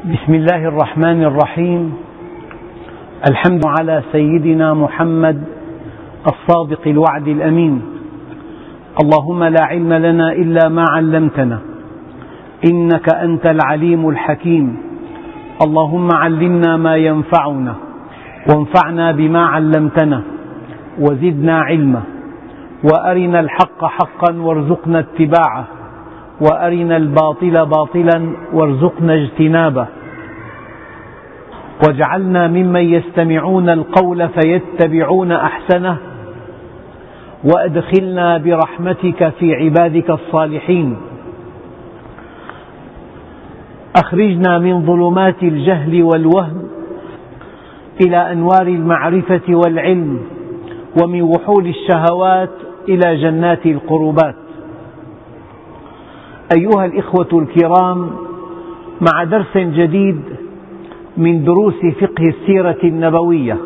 بسم الله الرحمن الرحيم. الحمد على سيدنا محمد الصادق الوعد الأمين. اللهم لا علم لنا إلا ما علمتنا إنك أنت العليم الحكيم. اللهم علمنا ما ينفعنا وانفعنا بما علمتنا وزدنا علما، وأرنا الحق حقا وارزقنا اتباعه، وأرنا الباطل باطلا وارزقنا اجتنابه، واجعلنا ممن يستمعون القول فيتبعون أحسنه، وأدخلنا برحمتك في عبادك الصالحين. أخرجنا من ظلمات الجهل والوهم إلى أنوار المعرفة والعلم، ومن وحول الشهوات إلى جنات القربات. أيها الإخوة الكرام، مع درس جديد من دروس فقه السيرة النبوية،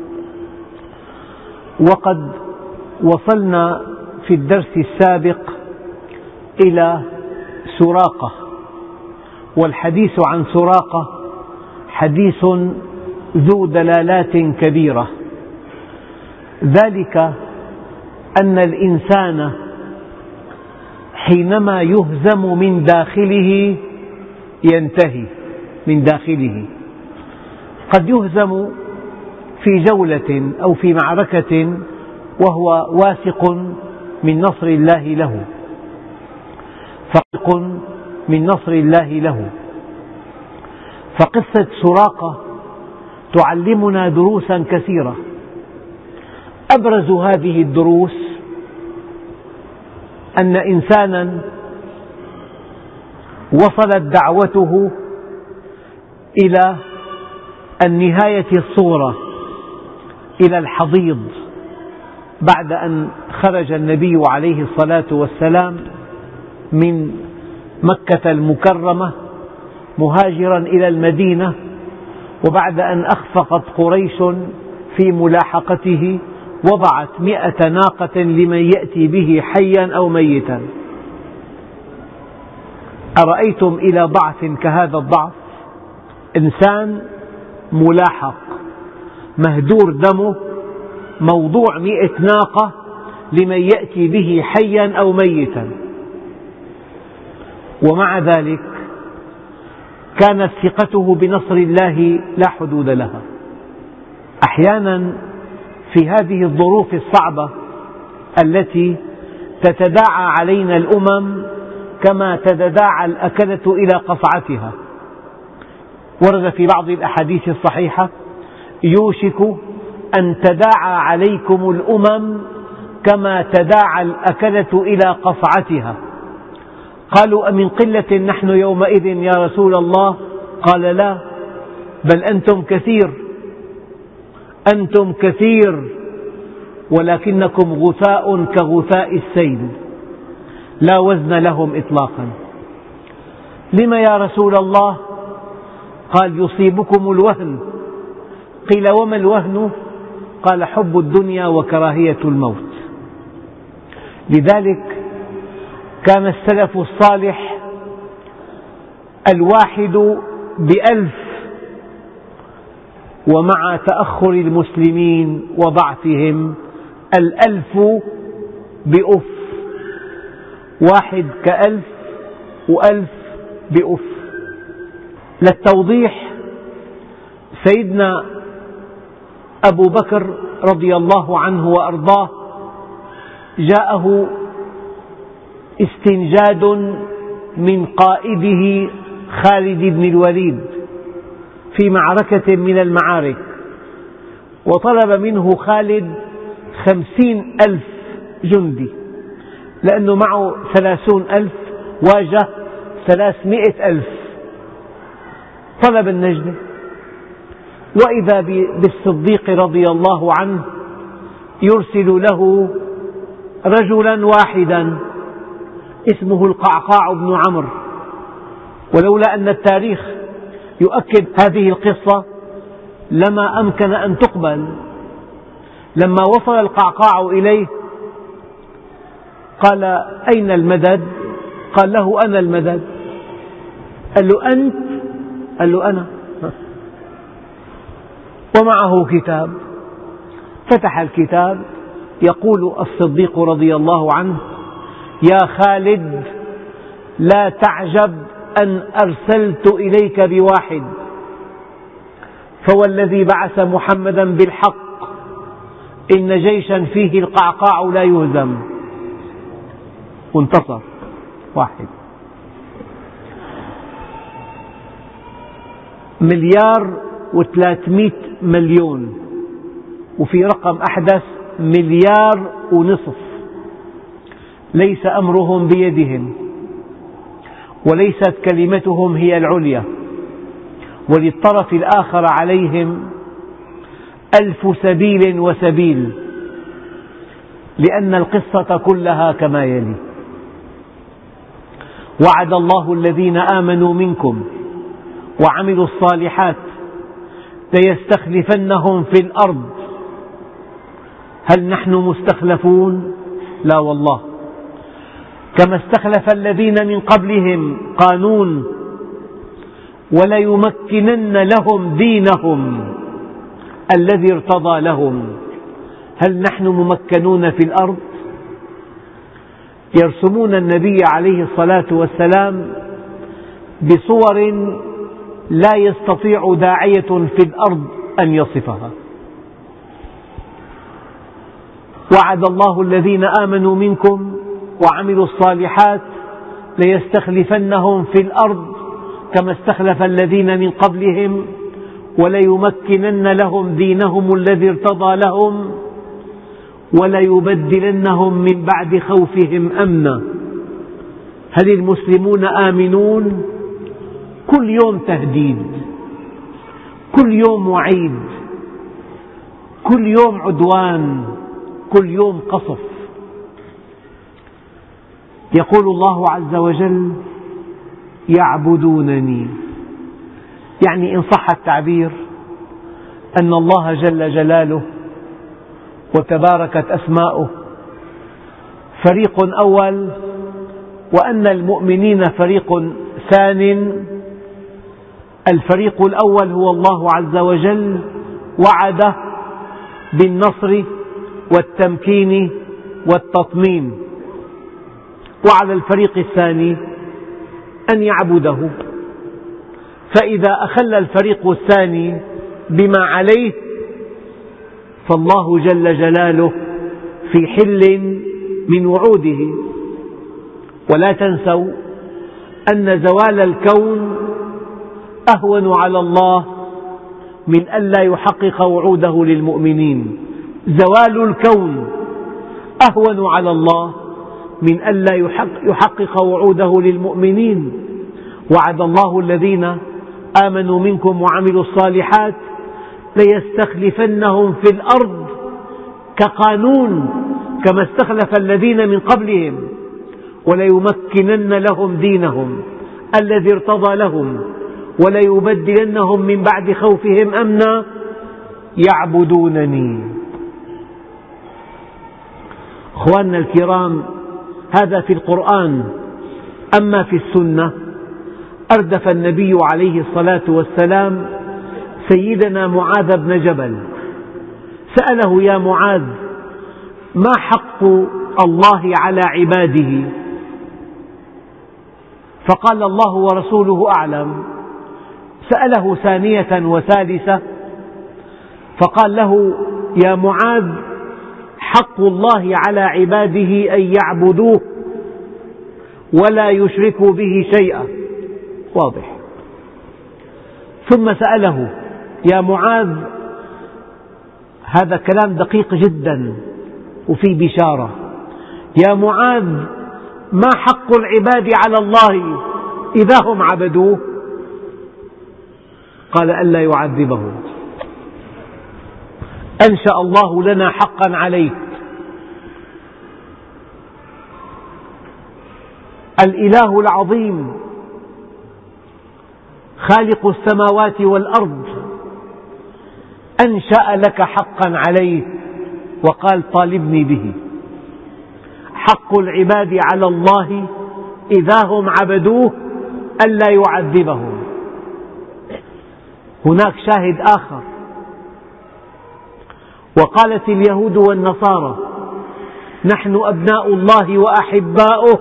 وقد وصلنا في الدرس السابق إلى سراقة، والحديث عن سراقة حديث ذو دلالات كبيرة، ذلك أن الإنسان حينما يهزم من داخله ينتهي من داخله. قد يهزم في جولة أو في معركة وهو واثق من نصر الله له، فواثق من نصر الله له. فقصة سراقة تعلمنا دروسا كثيرة. أبرز هذه الدروس أن إنسانا وصلت دعوته إلى النهاية الصغرى، إلى الحضيض، بعد أن خرج النبي عليه الصلاة والسلام من مكة المكرمة مهاجرا إلى المدينة، وبعد أن أخفقت قريش في ملاحقته وضعت 100 ناقة لمن يأتي به حيا أو ميتا. أرأيتم إلى ضعف كهذا الضعف؟ إنسان ملاحق مهدور دمه، موضوع 100 ناقة لمن يأتي به حيا أو ميتا، ومع ذلك كانت ثقته بنصر الله لا حدود لها. أحيانا في هذه الظروف الصعبة التي تتداعى علينا الأمم كما تتداعى الأكلة إلى قصعتها، ورد في بعض الأحاديث الصحيحة: يوشك أن تداعى عليكم الأمم كما تداعى الأكلة إلى قصعتها. قالوا: أمن قلة نحن يومئذ يا رسول الله؟ قال: لا، بل أنتم كثير، أنتم كثير، ولكنكم غثاء كغثاء السيل، لا وزن لهم إطلاقا. لم يا رسول الله؟ قال: يصيبكم الوهن. قيل: وما الوهن؟ قال: حب الدنيا وكراهية الموت. لذلك كان السلف الصالح الواحد ب1000، ومع تأخر المسلمين وضعفهم 1000 ب1000، 1 ك1000 و1000 ب1000. للتوضيح، سيدنا أبو بكر رضي الله عنه وأرضاه جاءه استنجاد من قائده خالد بن الوليد في معركة من المعارك، وطلب منه خالد 50,000 جندي، لأنه معه 30,000 واجه 300,000. طلب النجدة، وإذا بالصديق رضي الله عنه يرسل له رجلا واحدا اسمه القعقاع بن عمرو. ولولا أن التاريخ يؤكد هذه القصة لما أمكن أن تقبل. لما وصل القعقاع إليه قال: أين المدد؟ قال له: أنا المدد. قال له: قال له أنا، ومعه كتاب. فتح الكتاب، يقول الصديق رضي الله عنه: يا خالد لا تعجب أن أرسلت إليك بواحد، فوالذي بعث محمدا بالحق إن جيشا فيه القعقاع لا يهزم. وانتصر واحد. 1,300,000,000، وفي رقم أحدث 1,500,000,000. ليس أمرهم بيدهم، وليست كلمتهم هي العليا، وللطرف الآخر عليهم 1000 سبيل وسبيل، لأن القصة كلها كما يلي: وعد الله الذين آمنوا منكم وعملوا الصالحات ليستخلفنهم في الأرض. هل نحن مستخلفون؟ لا والله. كما استخلف الذين من قبلهم قانون: وليمكنن لهم دينهم الذي ارتضى لهم. هل نحن ممكنون في الأرض؟ يرسمون النبي عليه الصلاة والسلام بصور لا يستطيع داعية في الأرض أن يصفها. وعد الله الذين آمنوا منكم وعملوا الصالحات ليستخلفنهم في الأرض كما استخلف الذين من قبلهم وليمكنن لهم دينهم الذي ارتضى لهم وليبدلنهم من بعد خوفهم أمنا. هل المسلمون آمنون؟ كل يوم تهديد، كل يوم وعيد، كل يوم عدوان، كل يوم قصف. يقول الله عز وجل: يعبدونني، يعني إن صح التعبير أن الله جل جلاله وتباركت أسماؤه فريق أول، وأن المؤمنين فريق ثان. الفريق الأول هو الله عز وجل وعده بالنصر والتمكين والتطمين، وعلى الفريق الثاني أن يعبده. فإذا أخل الفريق الثاني بما عليه فالله جل جلاله في حل من وعوده. ولا تنسوا أن زوال الكون أهون على الله من ألا يحقق وعوده للمؤمنين. زوال الكون أهون على الله من ألا يحقق وعوده للمؤمنين. وعد الله الذين آمنوا منكم وعملوا الصالحات ليستخلفنهم في الأرض كقانون كما استخلف الذين من قبلهم وليمكنن لهم دينهم الذي ارتضى لهم وليبدلنهم من بعد خوفهم أمنا يعبدونني. أخواننا الكرام، هذا في القرآن. أما في السنة أردف النبي عليه الصلاة والسلام سيدنا معاذ بن جبل، سأله: يا معاذ، ما حق الله على عباده؟ فقال: الله ورسوله أعلم. سأله ثانية وثالثة فقال له: يا معاذ، حق الله على عباده أن يعبدوه ولا يشركوا به شيئا. واضح. ثم سأله: يا معاذ، هذا كلام دقيق جدا وفي بشارة، يا معاذ، ما حق العباد على الله إذا هم عبدوه؟ قال: ألا يعذبهم. أنشأ الله لنا حقا عليك. الإله العظيم خالق السماوات والأرض أنشأ لك حقا عليه وقال: طالبني به. حق العباد على الله إذا هم عبدوه ألا يعذبهم. هناك شاهد آخر: وقالت اليهود والنصارى نحن أبناء الله وأحباؤه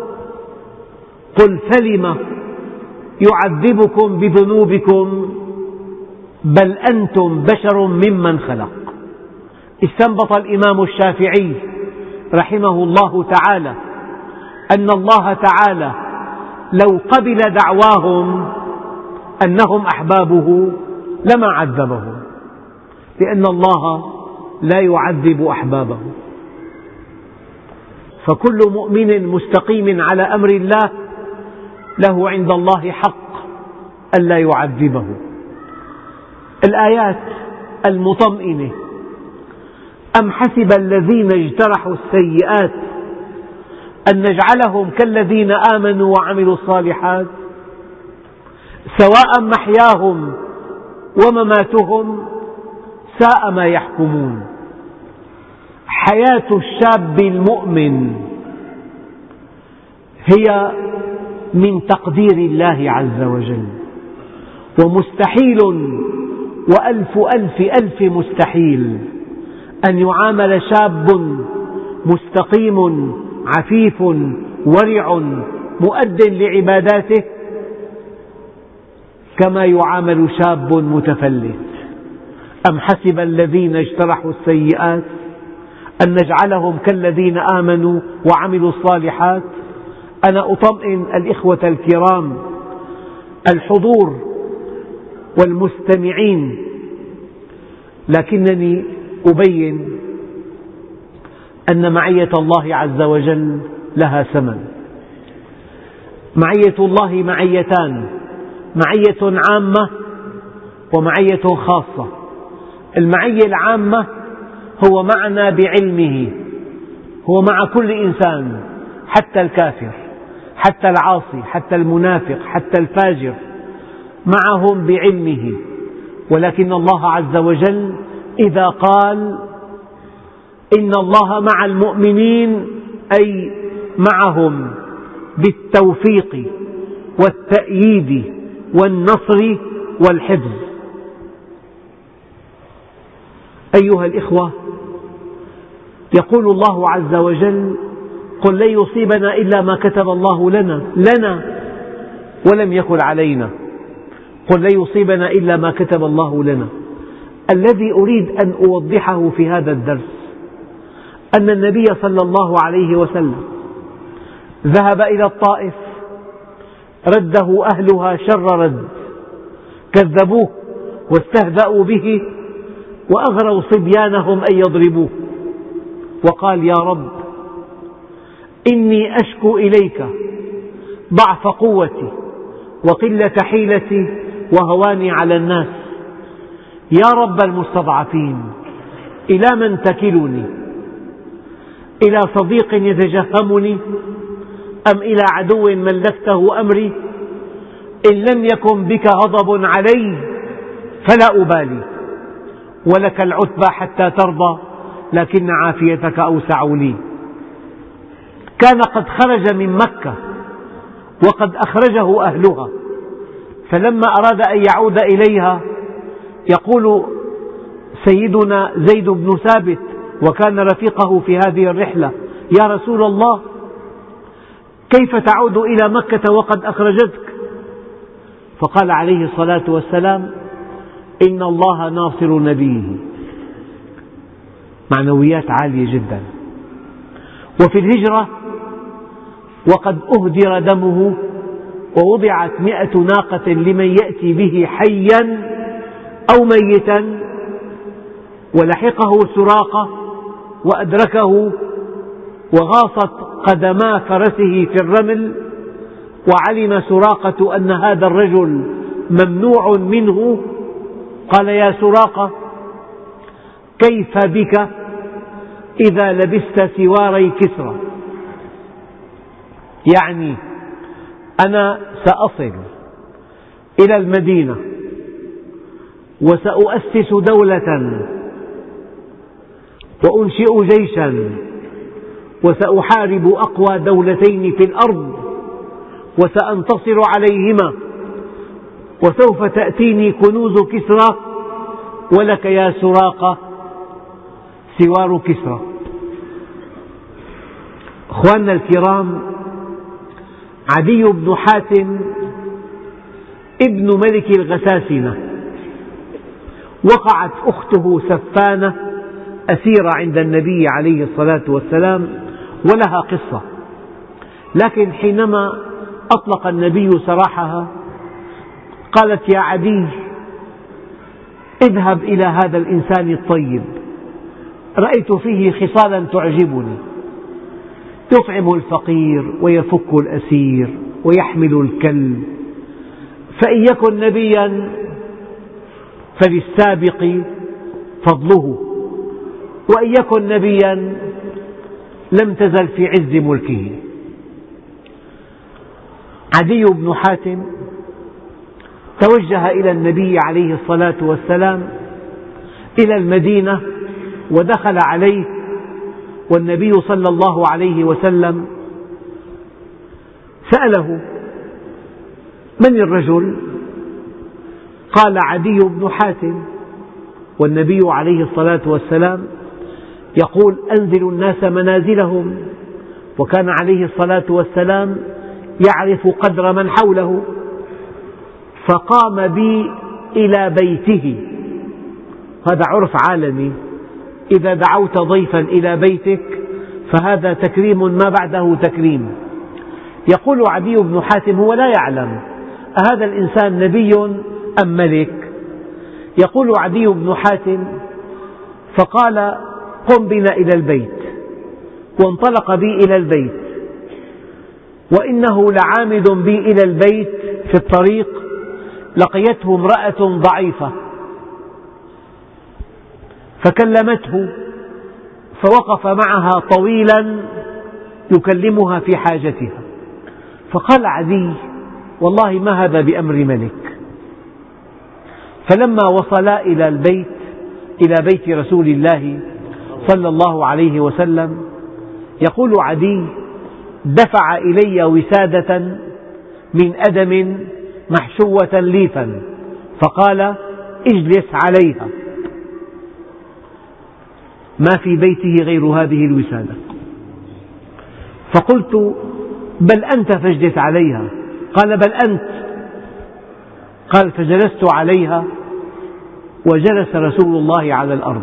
قل فلم يعذبكم بذنوبكم بل أنتم بشر ممن خلق. استنبط الإمام الشافعي رحمه الله تعالى أن الله تعالى لو قبل دعواهم أنهم أحبابه لما عذبهم، لأن الله لا يعذب أحبابه. فكل مؤمن مستقيم على أمر الله له عند الله حق ألا يعذبه. الآيات المطمئنة: أم حسب الذين اجترحوا السيئات أن نجعلهم كالذين آمنوا وعملوا الصالحات سواء محياهم ومماتهم ساء ما يحكمون. حياة الشاب المؤمن هي من تقدير الله عز وجل، ومستحيل وألف ألف ألف مستحيل أن يعامل شاب مستقيم عفيف ورع مؤد لعباداته كما يعامل شاب متفلت. أم حسب الذين اجترحوا السيئات أن نجعلهم كالذين آمنوا وعملوا الصالحات. أنا أطمئن الإخوة الكرام الحضور والمستمعين، لكنني أبين أن معية الله عز وجل لها ثمن. معية الله معيتان: معية عامة ومعية خاصة. المعية العامة هو معنا بعلمه، هو مع كل إنسان، حتى الكافر، حتى العاصي، حتى المنافق، حتى الفاجر، معهم بعلمه. ولكن الله عز وجل إذا قال إن الله مع المؤمنين أي معهم بالتوفيق والتأييد والنصر والحفظ. أيها الإخوة، يقول الله عز وجل: قل لن يصيبنا إلا ما كتب الله لنا ولم يكن علينا. قل لن يصيبنا إلا ما كتب الله لنا. الذي أريد أن أوضحه في هذا الدرس أن النبي صلى الله عليه وسلم ذهب إلى الطائف، رده أهلها شر رد، كذبوه واستهزأوا به وأغروا صبيانهم أن يضربوه، وقال: يا رب إني أشكو إليك ضعف قوتي وقلة حيلتي وهواني على الناس. يا رب المستضعفين، إلى من تكلني؟ إلى صديق يتجهمني أم إلى عدو ملكته أمري؟ إن لم يكن بك غضب علي فلا أبالي، ولك العتبى حتى ترضى، لكن عافيتك أوسع لي. كان قد خرج من مكة وقد أخرجه أهلها، فلما أراد أن يعود إليها يقول سيدنا زيد بن ثابت، وكان رفيقه في هذه الرحلة: يا رسول الله، كيف تعود إلى مكة وقد أخرجتك؟ فقال عليه الصلاة والسلام: إن الله ناصر نبيه. معنويات عالية جدا. وفي الهجرة وقد أهدر دمه ووضعت 100 ناقة لمن يأتي به حيا أو ميتا، ولحقه سراقة وأدركه وغاصت قدما فرسه في الرمل، وعلم سراقة أن هذا الرجل ممنوع منه. قال: يا سراقة، كيف بك إذا لبست سواري كسرى؟ يعني أنا سأصل إلى المدينة وسأؤسس دولة وأنشئ جيشا وسأحارب أقوى دولتين في الأرض وسأنتصر عليهما، وسوف تأتيني كنوز كسرى ولك يا سراقة سوار كسرى. أخواننا الكرام، عدي بن حاتم ابن ملك الغساسنة، وقعت أخته سفانة أسيرة عند النبي عليه الصلاة والسلام، ولها قصة، لكن حينما أطلق النبي سراحها قالت: يا عدي، اذهب إلى هذا الإنسان الطيب، رأيت فيه خصالا تعجبني، يطعم الفقير ويفك الأسير ويحمل الكلب، فإن يكن نبيا فللسابق فضله، وإن يكن نبيا لم تزل في عز ملكه. عدي بن حاتم توجه إلى النبي عليه الصلاة والسلام إلى المدينة، ودخل عليه، والنبي صلى الله عليه وسلم سأله: من الرجل؟ قال: عدي بن حاتم. والنبي عليه الصلاة والسلام يقول: أنزلوا الناس منازلهم، وكان عليه الصلاة والسلام يعرف قدر من حوله، فقام بي إلى بيته. هذا عرف عالمي، إذا دعوت ضيفا إلى بيتك فهذا تكريم ما بعده تكريم. يقول عدي بن حاتم: هو لا يعلم أهذا الإنسان نبي أم ملك؟ يقول عدي بن حاتم: فقال: قم بنا إلى البيت، وانطلق بي إلى البيت، وإنه لعامد بي إلى البيت في الطريق لقيته امرأة ضعيفة فكلمته، فوقف معها طويلا يكلمها في حاجتها، فقال عدي: والله ما هذا بأمر ملك. فلما وصلا إلى البيت، إلى بيت رسول الله صلى الله عليه وسلم، يقول عدي: دفع إلي وسادة من أدم محشوة ليفا، فقال: اجلس عليها. ما في بيته غير هذه الوسادة. فقلت: بل أنت فاجلس عليها. قال: بل أنت. قال: فجلست عليها، وجلس رسول الله على الأرض.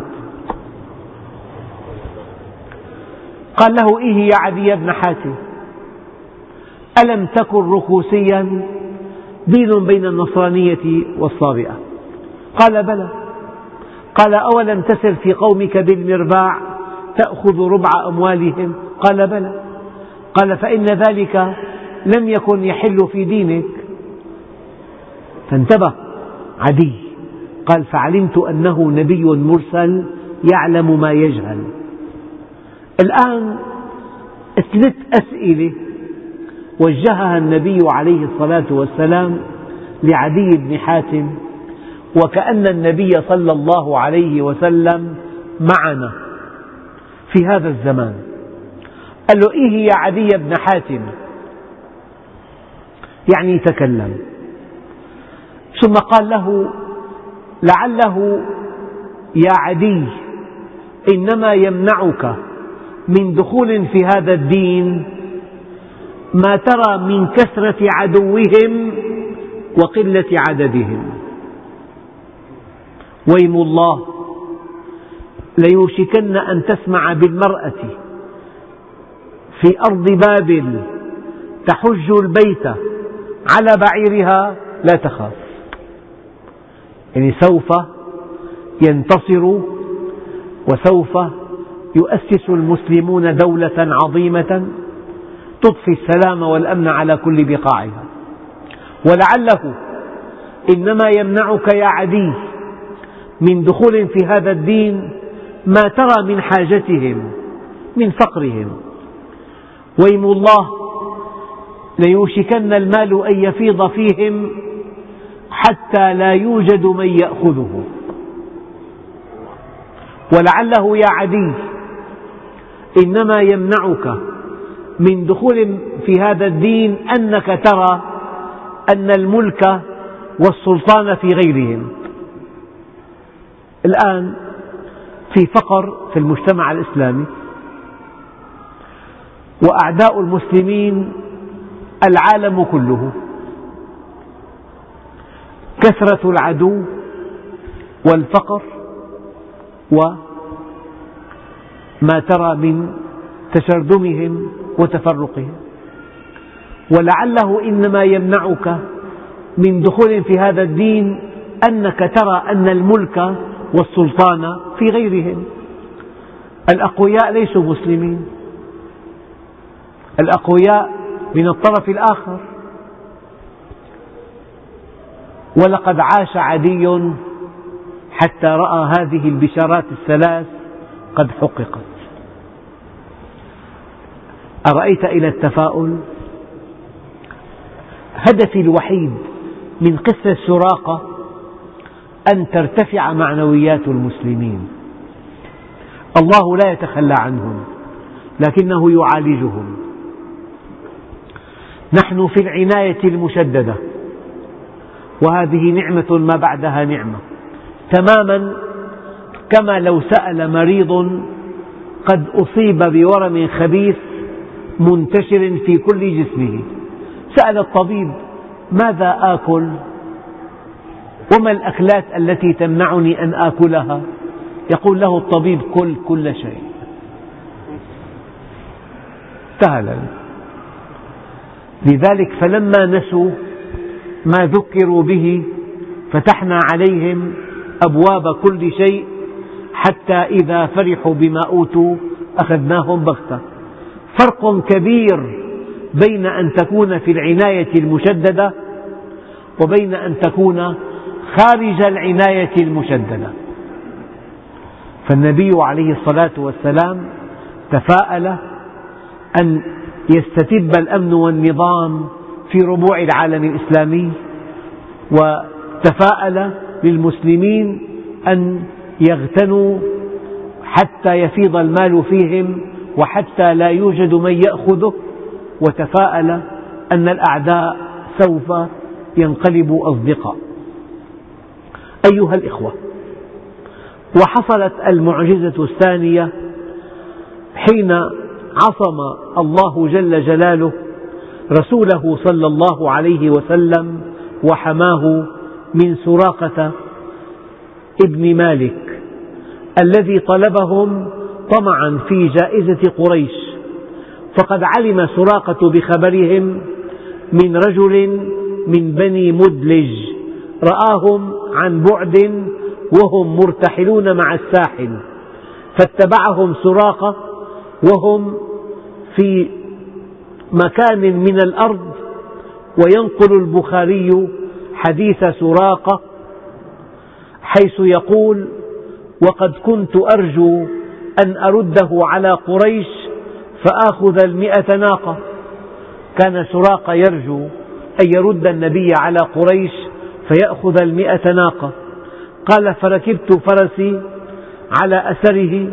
قال له: إيه يا عدي بن حاتم، ألم تكن ركوسيا، دين بين النصرانية والصابئة؟ قال: بلى. قال: أولم تسر في قومك بالمرباع تأخذ ربع أموالهم؟ قال: بلى. قال: فإن ذلك لم يكن يحل في دينك. فانتبه عدي، قال: فعلمت أنه نبي مرسل يعلم ما يجهل. الآن 3 أسئلة وجهها النبي عليه الصلاة والسلام لعدي بن حاتم، وكأن النبي صلى الله عليه وسلم معنا في هذا الزمان. قال له: إيه يا عدي بن حاتم، يعني تكلم. ثم قال له: لعله يا عدي إنما يمنعك من دخول في هذا الدين ما ترى من كثرة عدوهم وقلة عددهم. ويم الله ليوشكن أن تسمع بالمرأة في أرض بابل تحج البيت على بعيرها لا تخاف. يعني سوف ينتصروا، وسوف يؤسس المسلمون دولة عظيمة تضفي السلام والأمن على كل بقاعها. ولعله إنما يمنعك يا عدي من دخول في هذا الدين ما ترى من حاجتهم، من فقرهم. ويم الله ليوشكن المال أن يفيض فيهم حتى لا يوجد من يأخذه. ولعله يا عدي إنما يمنعك من دخول في هذا الدين أنك ترى أن الملك والسلطان في غيرهم. الآن في فقر في المجتمع الإسلامي، وأعداء المسلمين العالم كله، كثرة العدو والفقر وما ترى من تشرذمهم وتفرقهم، ولعله إنما يمنعك من دخول في هذا الدين أنك ترى أن الملك والسلطان في غيرهم. الأقوياء ليسوا مسلمين، الأقوياء من الطرف الآخر. ولقد عاش عدي حتى رأى هذه البشارات الثلاث قد حققت. أرأيت إلى التفاؤل؟ هدفي الوحيد من قصة سراقة أن ترتفع معنويات المسلمين. الله لا يتخلى عنهم، لكنه يعالجهم. نحن في العناية المشددة، وهذه نعمة ما بعدها نعمة، تماما كما لو سأل مريض قد أصيب بورم خبيث منتشر في كل جسمه، سأل الطبيب: ماذا آكل؟ وما الأكلات التي تمنعني أن آكلها؟ يقول له الطبيب: كل كل شيء. سهلا. لذلك فلما نسوا ما ذكروا به فتحنا عليهم أبواب كل شيء حتى إذا فرحوا بما أوتوا أخذناهم بغتة. فرق كبير بين أن تكون في العناية المشددة وبين أن تكون خارج العناية المشددة. فالنبي عليه الصلاة والسلام تفاءل أن يستتب الأمن والنظام في ربوع العالم الإسلامي، وتفاءل للمسلمين أن يغتنوا حتى يفيض المال فيهم وحتى لا يوجد من يأخذه، وتفاءل أن الأعداء سوف ينقلبوا أصدقاء. أيها الإخوة، وحصلت المعجزة الثانية حين عصم الله جل جلاله رسوله صلى الله عليه وسلم وحماه من سراقة ابن مالك الذي طلبهم طمعا في جائزة قريش. فقد علم سراقة بخبرهم من رجل من بني مدلج رآهم عن بعد وهم مرتحلون مع الساحل، فاتبعهم سراقة وهم في مكان من الأرض. وينقل البخاري حديث سراقة حيث يقول: وقد كنت أرجو أن أرده على قريش فآخذ 100 ناقة. كان سراقة يرجو أن يرد النبي على قريش فيأخذ 100 ناقة. قال: فركبت فرسي على أثره،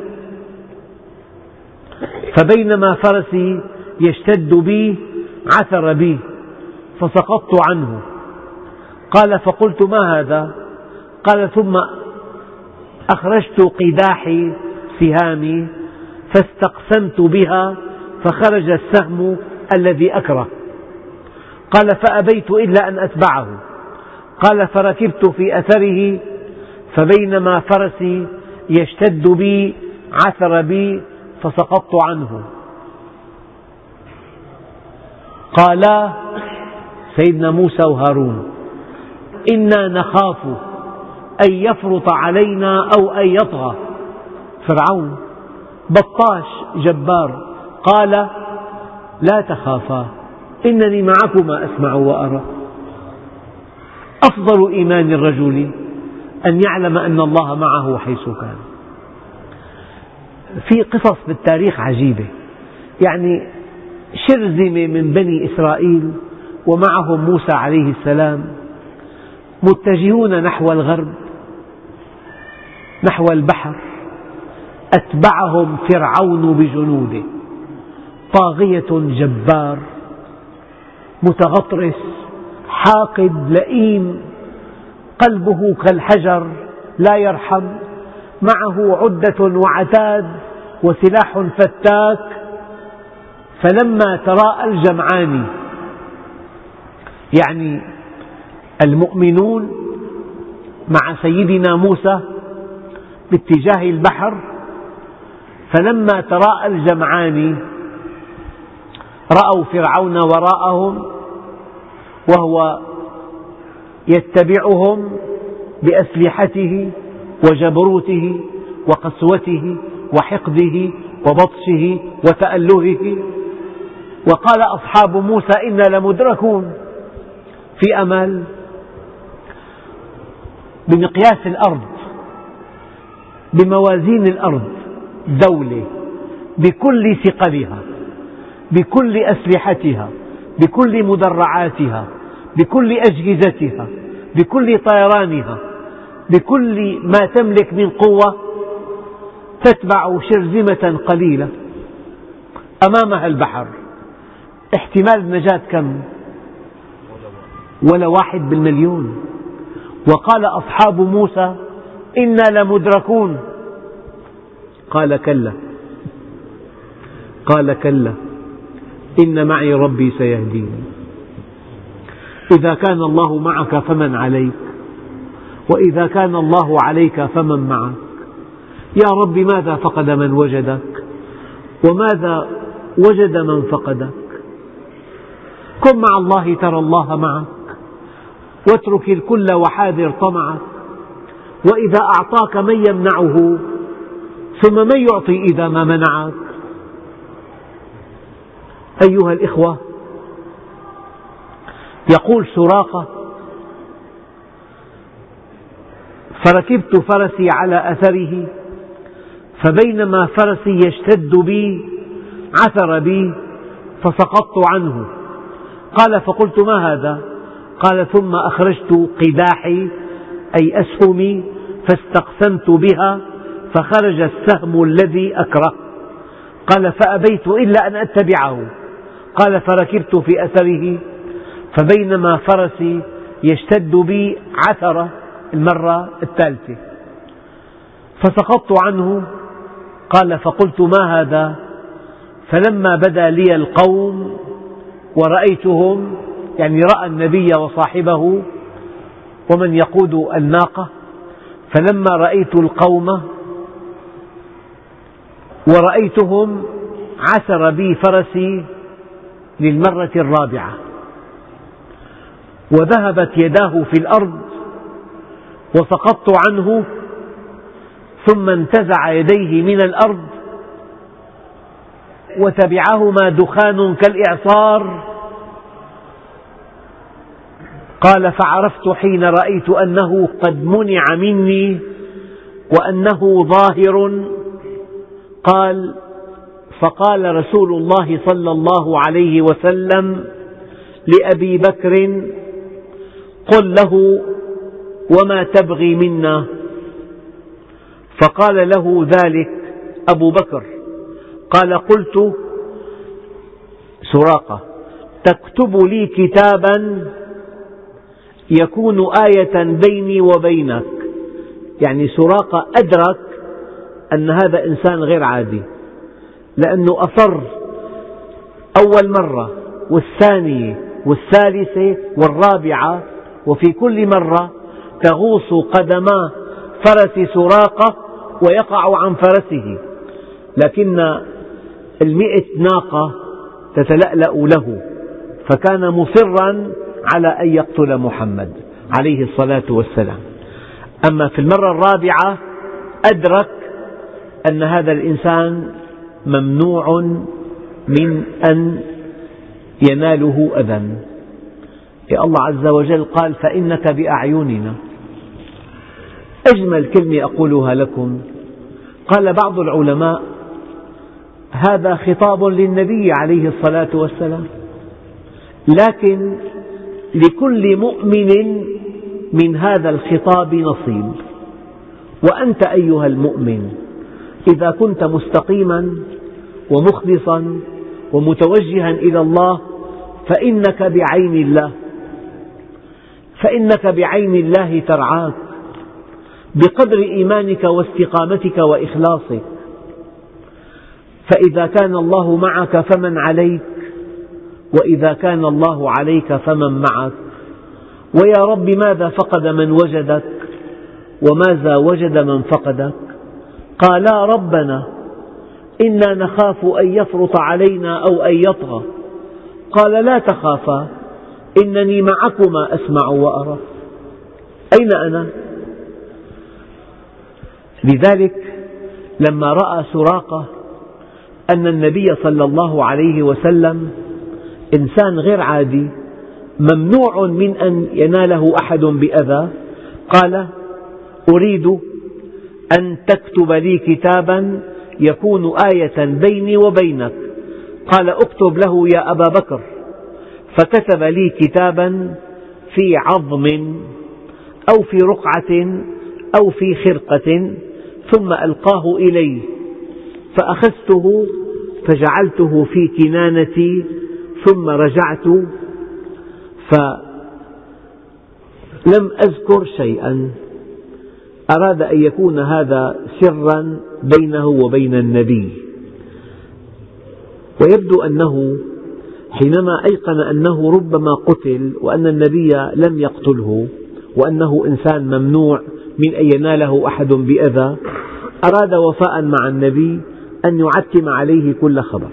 فبينما فرسي يشتد بي عثر بي فسقطت عنه. قال: فقلت: ما هذا؟ قال: ثم أخرجت قداحي سهامي فاستقسمت بها فخرج السهم الذي أكره. قال: فأبيت إلا أن أتبعه. قال: فركبت في أثره، فبينما فرسي يشتد بي عثر بي فسقطت عنه. قالا سيدنا موسى وهارون: إنا نخاف أن يفرط علينا أو أن يطغى. فرعون بطاش جبار. قال: لا تخافا إنني معكما أسمع وأرى. أفضل إيمان الرجل أن يعلم أن الله معه حيث كان. في قصص بالتاريخ عجيبة، يعني شرذمة من بني إسرائيل ومعهم موسى عليه السلام متجهون نحو الغرب نحو البحر، أتبعهم فرعون بجنوده، طاغية جبار متغطرس حاقد لئيم قلبه كالحجر لا يرحم، معه عدة وعتاد وسلاح فتاك. فلما تراءى الجمعان، يعني المؤمنون مع سيدنا موسى باتجاه البحر، فلما تراءى الجمعان رأوا فرعون وراءهم وهو يتبعهم بأسلحته وجبروته وقسوته وحقده وبطشه وتألهه. وقال أصحاب موسى إنا لمدركون. في أمل بمقياس الأرض، بموازين الأرض، دولة بكل ثقلها، بكل أسلحتها، بكل مدرعاتها، بكل أجهزتها، بكل طيرانها، بكل ما تملك من قوة، تتبع شرذمة قليلة أمامها البحر. احتمال النجاة كم؟ ولا 1 بالمليون. وقال أصحاب موسى إنا لمدركون. قال كلا، قال كلا إن معي ربي سيهدين. إذا كان الله معك فمن عليك، وإذا كان الله عليك فمن معك. يا رب ماذا فقد من وجدك، وماذا وجد من فقدك. كن مع الله ترى الله معك، واترك الكل وحاذر طمعك. وإذا أعطاك من يمنعه، ثم من يعطي إذا ما منعك. أيها الإخوة، يقول سراقة: فركبت فرسي على أثره، فبينما فرسي يشتد بي عثر بي فسقطت عنه. قال: فقلت ما هذا؟ قال: ثم أخرجت قداحي أي أسهمي فاستقسمت بها فخرج السهم الذي أكره. قال: فأبيت إلا أن أتبعه. قال: فركبت في أثره، فبينما فرسي يشتد بي عثر المرة الثالثة فسقطت عنه. قال: فقلت ما هذا؟ فلما بدا لي القوم ورأيتهم، يعني رأى النبي وصاحبه ومن يقود الناقة، فلما رأيت القوم ورأيتهم عثر بي فرسي للمرة الرابعة، وذهبت يداه في الأرض وسقطت عنه، ثم انتزع يديه من الأرض وتبعهما دخان كالإعصار. قال: فعرفت حين رأيت أنه قد منع مني وأنه ظاهر. قال: فقال رسول الله صلى الله عليه وسلم لأبي بكر: قل له وما تبغي منا؟ فقال له ذلك أبو بكر. قال: قلت سراقة: تكتب لي كتابا يكون آية بيني وبينك. يعني سراقة أدرك أن هذا إنسان غير عادي، لأنه أصر أول مرة والثانية والثالثة والرابعة، وفي كل مرة تغوص قدما فرس سراقة ويقع عن فرسه، لكن 100 ناقة تتلألأ له، فكان مصرا على أن يقتل محمد عليه الصلاة والسلام. أما في المرة الرابعة أدرك أن هذا الإنسان ممنوع من أن يناله أذى. الله عز وجل قال: فإنك بأعيننا. أجمل كلمة أقولها لكم، قال بعض العلماء: هذا خطاب للنبي عليه الصلاة والسلام، لكن لكل مؤمن من هذا الخطاب نصيب. وأنت أيها المؤمن إذا كنت مستقيما ومخلصا ومتوجها إلى الله فإنك بعين الله، فإنك بعين الله ترعاك بقدر إيمانك واستقامتك وإخلاصك، فإذا كان الله معك فمن عليك، وإذا كان الله عليك فمن معك. ويا رب ماذا فقد من وجدك وماذا وجد من فقدك؟ قالا ربنا إنا نخاف أن يفرط علينا أو أن يطغى، قال لا تخافا إنني معكما أسمع وأرى. أين أنا؟ لذلك لما رأى سراقة أن النبي صلى الله عليه وسلم إنسان غير عادي ممنوع من أن يناله أحد بأذى، قال أريد أن تكتب لي كتابا يكون آية بيني وبينك. قال اكتب له يا أبا بكر، فكتب لي كتابا في عظم أو في رقعة أو في خرقة، ثم ألقاه إلي فأخذته فجعلته في كنانتي، ثم رجعت فلم أذكر شيئا. أراد أن يكون هذا سرا بينه وبين النبي. ويبدو أنه حينما أيقن أنه ربما قتل وأن النبي لم يقتله وأنه إنسان ممنوع من أن يناله أحد بأذى، أراد وفاء مع النبي أن يعتم عليه كل خبر،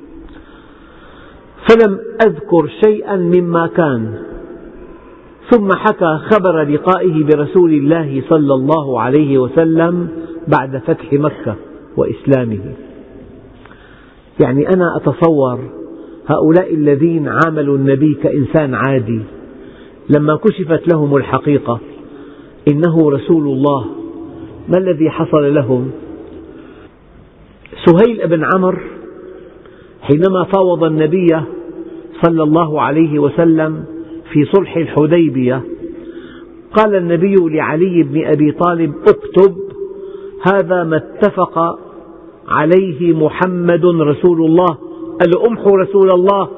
فلم أذكر شيئا مما كان. ثم حكى خبر لقائه برسول الله صلى الله عليه وسلم بعد فتح مكة وإسلامه. يعني أنا أتصور هؤلاء الذين عاملوا النبي كإنسان عادي لما كشفت لهم الحقيقة إنه رسول الله، ما الذي حصل لهم؟ سهيل بن عمرو حينما فاوض النبي صلى الله عليه وسلم في صلح الحديبية، قال النبي لعلي بن أبي طالب اكتب هذا ما اتفق عليه محمد رسول الله. قال له امحو رسول الله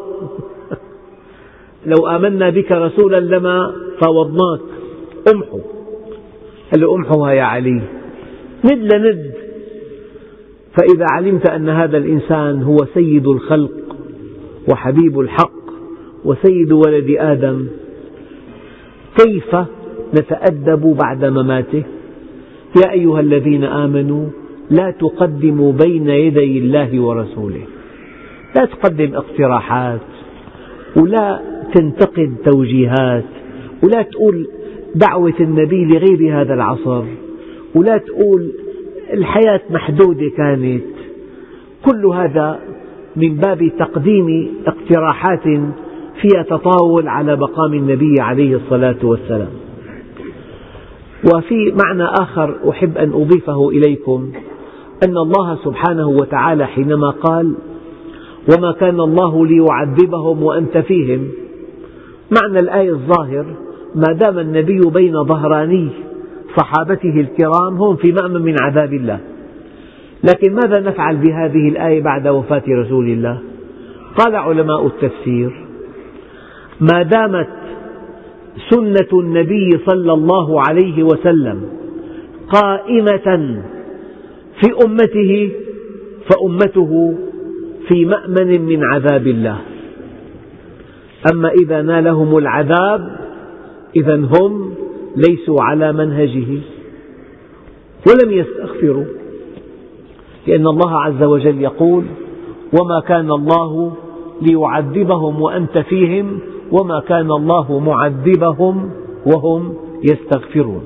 لو آمنا بك رسولا لما فاوضناك، امحو. قال له امحوها يا علي، ند لند. فإذا علمت أن هذا الإنسان هو سيد الخلق وحبيب الحق وسيد ولد آدم، كيف نتأدب بعد مماته؟ يا أيها الذين آمنوا لا تقدموا بين يدي الله ورسوله. لا تقدم اقتراحات، ولا تنتقد توجيهات، ولا تقول دعوة النبي لغير هذا العصر، ولا تقول الحياة محدودة كانت. كل هذا من باب تقديم اقتراحات فيها تطاول على مقام النبي عليه الصلاة والسلام. وفي معنى آخر أحب أن أضيفه إليكم، أن الله سبحانه وتعالى حينما قال وما كان الله ليعذبهم وأنت فيهم، معنى الآية الظاهر ما دام النبي بين ظهراني صحابته الكرام هم في مأمن من عذاب الله. لكن ماذا نفعل بهذه الآية بعد وفاة رسول الله؟ قال علماء التفسير ما دامت سنة النبي صلى الله عليه وسلم قائمة في أمته فأمته في مأمن من عذاب الله. أما إذا نالهم العذاب إذا هم ليسوا على منهجه ولم يستغفروا، لأن الله عز وجل يقول وما كان الله ليعذبهم وأنت فيهم وما كان الله معذبهم وهم يستغفرون.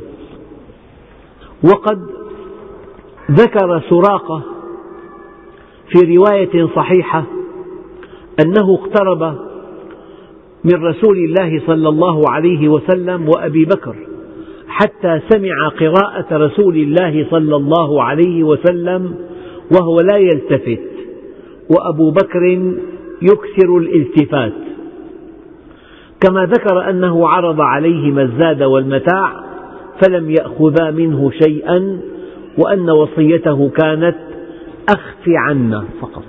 وقد ذكر سراقة في رواية صحيحة أنه اقترب من رسول الله صلى الله عليه وسلم وأبي بكر حتى سمع قراءة رسول الله صلى الله عليه وسلم وهو لا يلتفت، وأبو بكر يكثر الالتفات. كما ذكر أنه عرض عليهما الزاد والمتاع فلم يأخذا منه شيئا، وأن وصيته كانت أخف عنا فقط.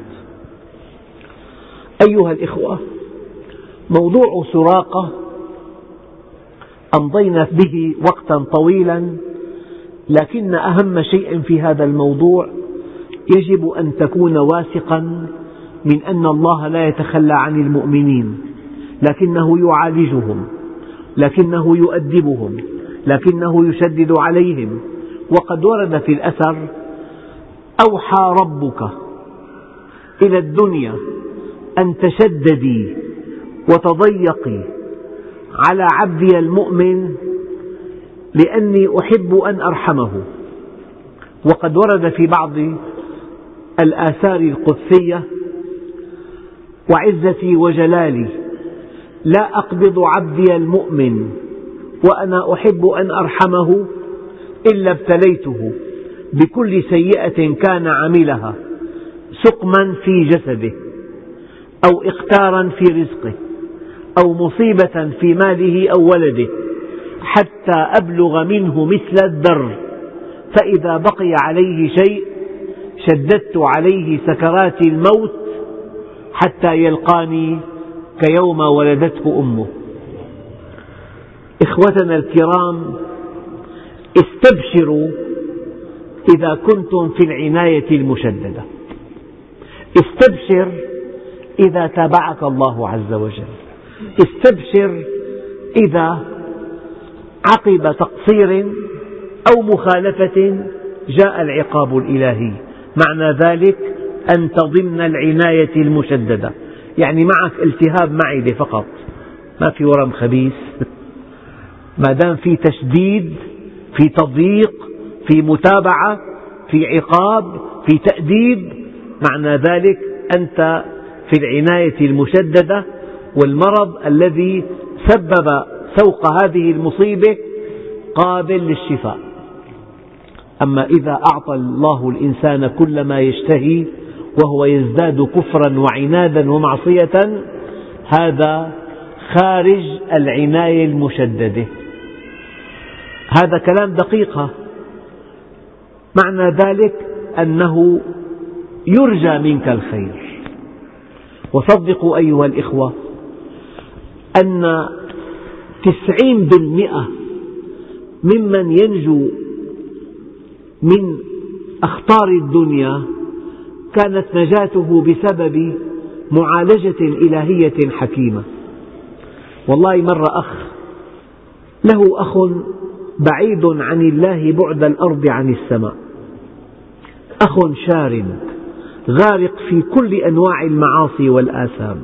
أيها الإخوة، موضوع سراقة أمضينا به وقتا طويلا، لكن أهم شيء في هذا الموضوع يجب أن تكون واثقا من أن الله لا يتخلى عن المؤمنين، لكنه يعالجهم، لكنه يؤدبهم، لكنه يشدد عليهم. وقد ورد في الأثر: أوحى ربك إلى الدنيا أن تشددي وتضيقي على عبدي المؤمن لأني أحب أن أرحمه. وقد ورد في بعض الآثار القدسية: وعزتي وجلالي لا أقبض عبدي المؤمن وأنا أحب أن أرحمه إلا ابتليته بكل سيئة كان عملها، سقما في جسده، أو إقتارا في رزقه، أو مصيبة في ماله أو ولده، حتى أبلغ منه مثل الدر، فإذا بقي عليه شيء شددت عليه سكرات الموت حتى يلقاني كيوم ولدته أمه. إخوتنا الكرام، استبشروا إذا كنتم في العناية المشددة، استبشر إذا تابعك الله عز وجل، استبشر إذا عقب تقصير أو مخالفة جاء العقاب الإلهي. معنى ذلك أنت ضمن العناية المشددة، يعني معك التهاب معدة فقط، ما في ورم خبيث. ما دام في تشديد، في تضييق، في متابعة، في عقاب، في تأديب، معنى ذلك أنت في العناية المشددة، والمرض الذي سبب سوق هذه المصيبة قابل للشفاء. أما إذا أعطى الله الإنسان كل ما يشتهي وهو يزداد كفرا وعنادا ومعصية، هذا خارج العناية المشددة. هذا كلام دقيق، معنى ذلك أنه يرجى منك الخير. وصدقوا أيها الإخوة أن 90% ممن ينجو من أخطار الدنيا كانت نجاته بسبب معالجة إلهية حكيمة. والله مرة له أخ بعيد عن الله بعد الأرض عن السماء، أخ شارد غارق في كل أنواع المعاصي والآثام،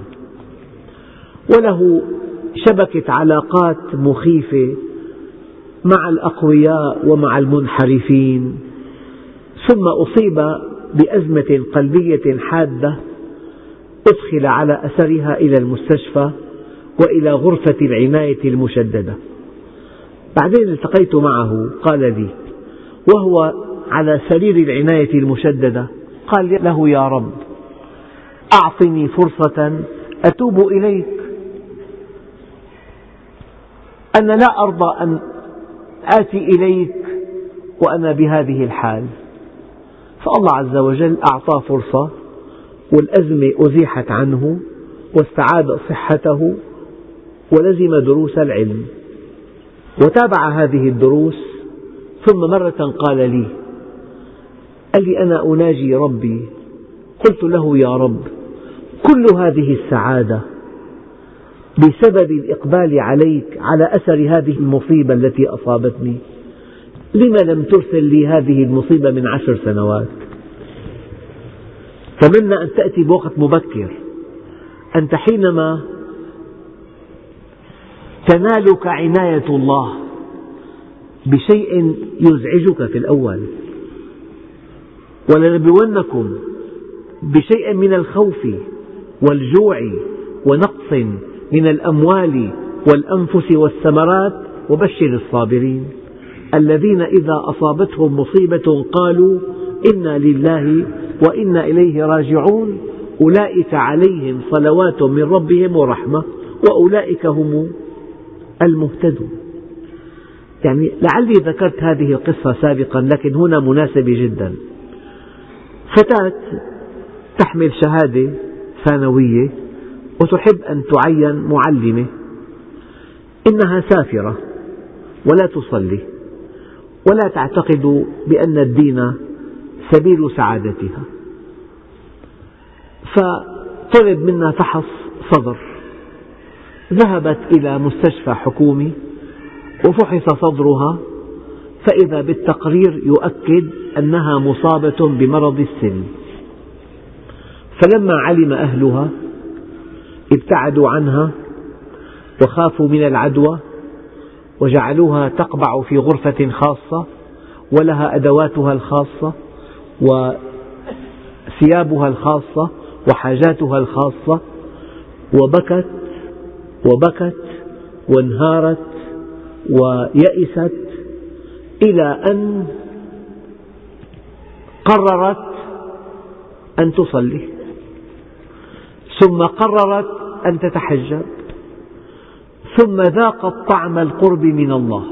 وله شبكة علاقات مخيفة مع الأقوياء ومع المنحرفين، ثم أصيب بأزمة قلبية حادة، أدخل على أثرها إلى المستشفى وإلى غرفة العناية المشددة. بعدين التقيت معه، قال لي وهو على سرير العناية المشددة، قال له: يا رب أعطني فرصة أتوب إليك، أنا لا أرضى أن آتي إليك وأنا بهذه الحال. فالله عز وجل أعطاه فرصة، والأزمة أزيحت عنه واستعاد صحته ولزم دروس العلم وتابع هذه الدروس. ثم مرة قال لي أنا أناجي ربي، قلت له: يا رب، كل هذه السعادة بسبب الإقبال عليك على أثر هذه المصيبة التي أصابتني، لم لم ترسل لي هذه المصيبة من 10 سنوات؟ أتمنى أن تأتي بوقت مبكر. أنت حينما تنالك عناية الله بشيء يزعجك في الأول، ولنبلونكم بشيء من الخوف والجوع ونقص من الأموال والأنفس والثمرات، وبشر الصابرين الذين إذا أصابتهم مصيبة قالوا إنا لله وإنا إليه راجعون، أولئك عليهم صلوات من ربهم ورحمة وأولئك هم المهتدون. يعني لعلي ذكرت هذه القصة سابقا، لكن هنا مناسبة جدا. فتاة تحمل شهادة ثانوية وتحب أن تعين معلمة، إنها سافرة ولا تصلي ولا تعتقد بأن الدين سبيل سعادتها. فطلب منها فحص صدر، ذهبت إلى مستشفى حكومي وفحص صدرها فإذا بالتقرير يؤكد أنها مصابة بمرض السن. فلما علم أهلها ابتعدوا عنها وخافوا من العدوى وجعلوها تقبع في غرفة خاصة ولها أدواتها الخاصة وثيابها الخاصة وحاجاتها الخاصة، وبكت وبكت وانهارت ويئست إلى أن قررت أن تصلي، ثم قررت أن تتحجب، ثم ذاقت طعم القرب من الله.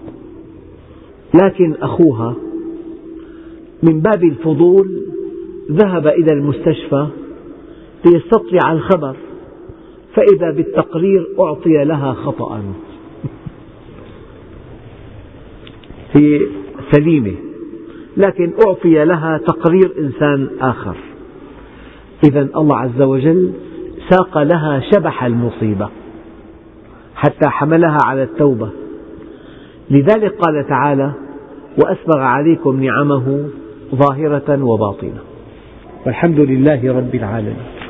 لكن أخوها من باب الفضول ذهب إلى المستشفى ليستطلع الخبر، فإذا بالتقرير أعطي لها خطأ، هي سليمة لكن أعطي لها تقرير إنسان آخر. إذن الله عز وجل ساق لها شبح المصيبة حتى حملها على التوبة. لذلك قال تعالى: وأسبغ عليكم نعمه ظاهرة وباطنة، والحمد لله رب العالمين.